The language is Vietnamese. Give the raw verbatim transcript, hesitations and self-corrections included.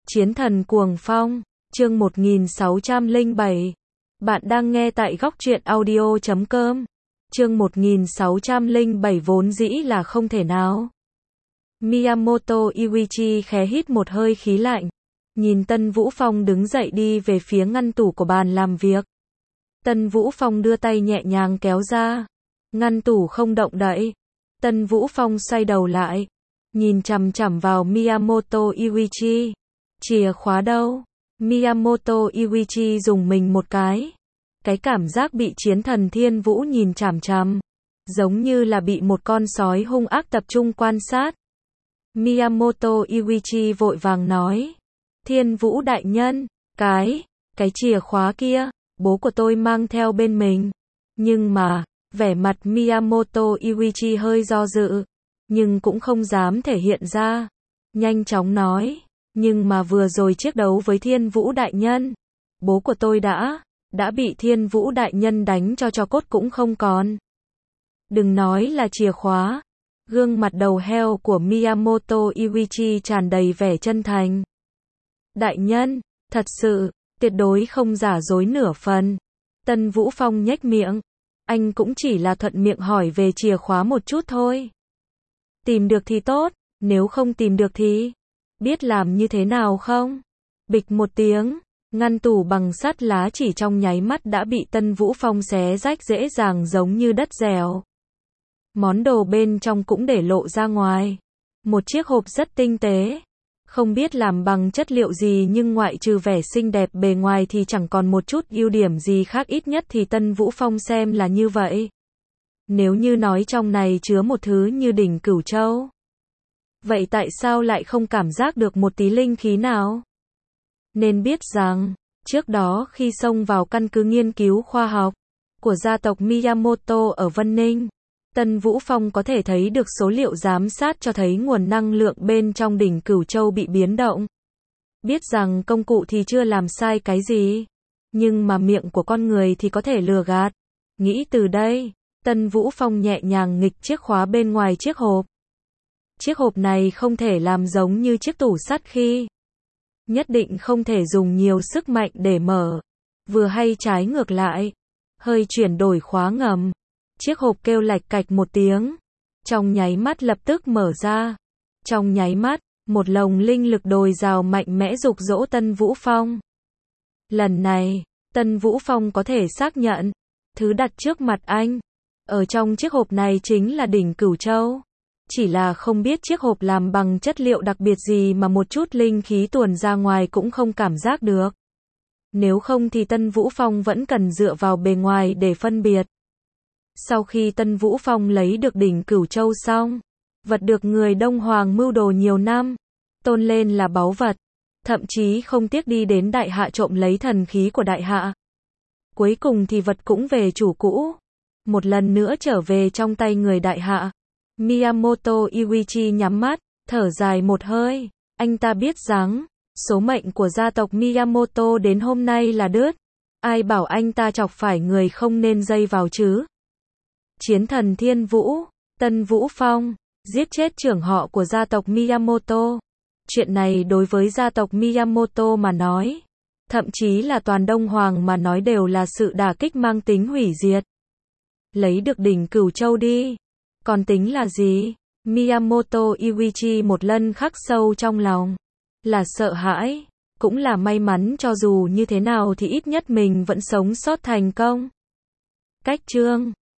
Chiến thần cuồng phong, chương một nghìn sáu trăm lẻ bảy. Bạn đang nghe tại góc truyện audio chấm com. Chương một nghìn sáu trăm lẻ bảy vốn dĩ là không thể nào. Miyamoto Yuichi khẽ hít một hơi khí lạnh, nhìn Tân Vũ Phong đứng dậy đi về phía ngăn tủ của bàn làm việc. Tân Vũ Phong đưa tay nhẹ nhàng kéo ra, ngăn tủ không động đậy. Tân Vũ Phong xoay đầu lại, nhìn chằm chằm vào Miyamoto Yuichi. Chìa khóa đâu? Miyamoto Yuichi dùng mình một cái. Cái cảm giác bị chiến thần Thiên Vũ nhìn chằm chằm, giống như là bị một con sói hung ác tập trung quan sát. Miyamoto Yuichi vội vàng nói, Thiên Vũ đại nhân, cái, cái chìa khóa kia, bố của tôi mang theo bên mình. Nhưng mà, vẻ mặt Miyamoto Yuichi hơi do dự, nhưng cũng không dám thể hiện ra. Nhanh chóng nói, nhưng mà vừa rồi chiến đấu với Thiên Vũ đại nhân, bố của tôi đã, đã bị Thiên Vũ đại nhân đánh cho tro cốt cũng không còn. Đừng nói là chìa khóa. Gương mặt đầu heo của Miyamoto Yuichi tràn đầy vẻ chân thành. Đại nhân, thật sự, tuyệt đối không giả dối nửa phần. Tân Vũ Phong nhếch miệng. Anh cũng chỉ là thuận miệng hỏi về chìa khóa một chút thôi. Tìm được thì tốt, nếu không tìm được thì biết làm như thế nào không? Bịch một tiếng, ngăn tủ bằng sắt lá chỉ trong nháy mắt đã bị Tân Vũ Phong xé rách dễ dàng giống như đất dẻo. Món đồ bên trong cũng để lộ ra ngoài. Một chiếc hộp rất tinh tế. Không biết làm bằng chất liệu gì nhưng ngoại trừ vẻ xinh đẹp bề ngoài thì chẳng còn một chút ưu điểm gì khác, ít nhất thì Tân Vũ Phong xem là như vậy. Nếu như nói trong này chứa một thứ như đỉnh Cửu Châu, vậy tại sao lại không cảm giác được một tí linh khí nào? Nên biết rằng, trước đó khi xông vào căn cứ nghiên cứu khoa học của gia tộc Miyamoto ở Vân Ninh, Tân Vũ Phong có thể thấy được số liệu giám sát cho thấy nguồn năng lượng bên trong đỉnh Cửu Châu bị biến động. Biết rằng công cụ thì chưa làm sai cái gì, nhưng mà miệng của con người thì có thể lừa gạt. Nghĩ từ đây, Tân Vũ Phong nhẹ nhàng nghịch chiếc khóa bên ngoài chiếc hộp. Chiếc hộp này không thể làm giống như chiếc tủ sắt khi. Nhất định không thể dùng nhiều sức mạnh để mở. Vừa hay trái ngược lại. Hơi chuyển đổi khóa ngầm. Chiếc hộp kêu lạch cạch một tiếng. Trong nháy mắt lập tức mở ra. Trong nháy mắt, một lồng linh lực dồi dào mạnh mẽ giục dỗ Tân Vũ Phong. Lần này, Tân Vũ Phong có thể xác nhận, thứ đặt trước mặt anh, ở trong chiếc hộp này chính là đỉnh Cửu Châu. Chỉ là không biết chiếc hộp làm bằng chất liệu đặc biệt gì mà một chút linh khí tuồn ra ngoài cũng không cảm giác được. Nếu không thì Tân Vũ Phong vẫn cần dựa vào bề ngoài để phân biệt. Sau khi Tân Vũ Phong lấy được đỉnh Cửu Châu xong, vật được người Đông Hoàng mưu đồ nhiều năm, tôn lên là báu vật, thậm chí không tiếc đi đến Đại Hạ trộm lấy thần khí của Đại Hạ. Cuối cùng thì vật cũng về chủ cũ, một lần nữa trở về trong tay người Đại Hạ. Miyamoto Yuichi nhắm mắt, thở dài một hơi. Anh ta biết rằng, số mệnh của gia tộc Miyamoto đến hôm nay là đứt. Ai bảo anh ta chọc phải người không nên dây vào chứ? Chiến thần Thiên Vũ, Tân Vũ Phong, giết chết trưởng họ của gia tộc Miyamoto. Chuyện này đối với gia tộc Miyamoto mà nói, thậm chí là toàn Đông Hoàng mà nói đều là sự đả kích mang tính hủy diệt. Lấy được đỉnh Cửu Châu đi. Còn tính là gì? Miyamoto Yuichi một lần khắc sâu trong lòng. Là sợ hãi, cũng là may mắn, cho dù như thế nào thì ít nhất mình vẫn sống sót thành công. Cách chương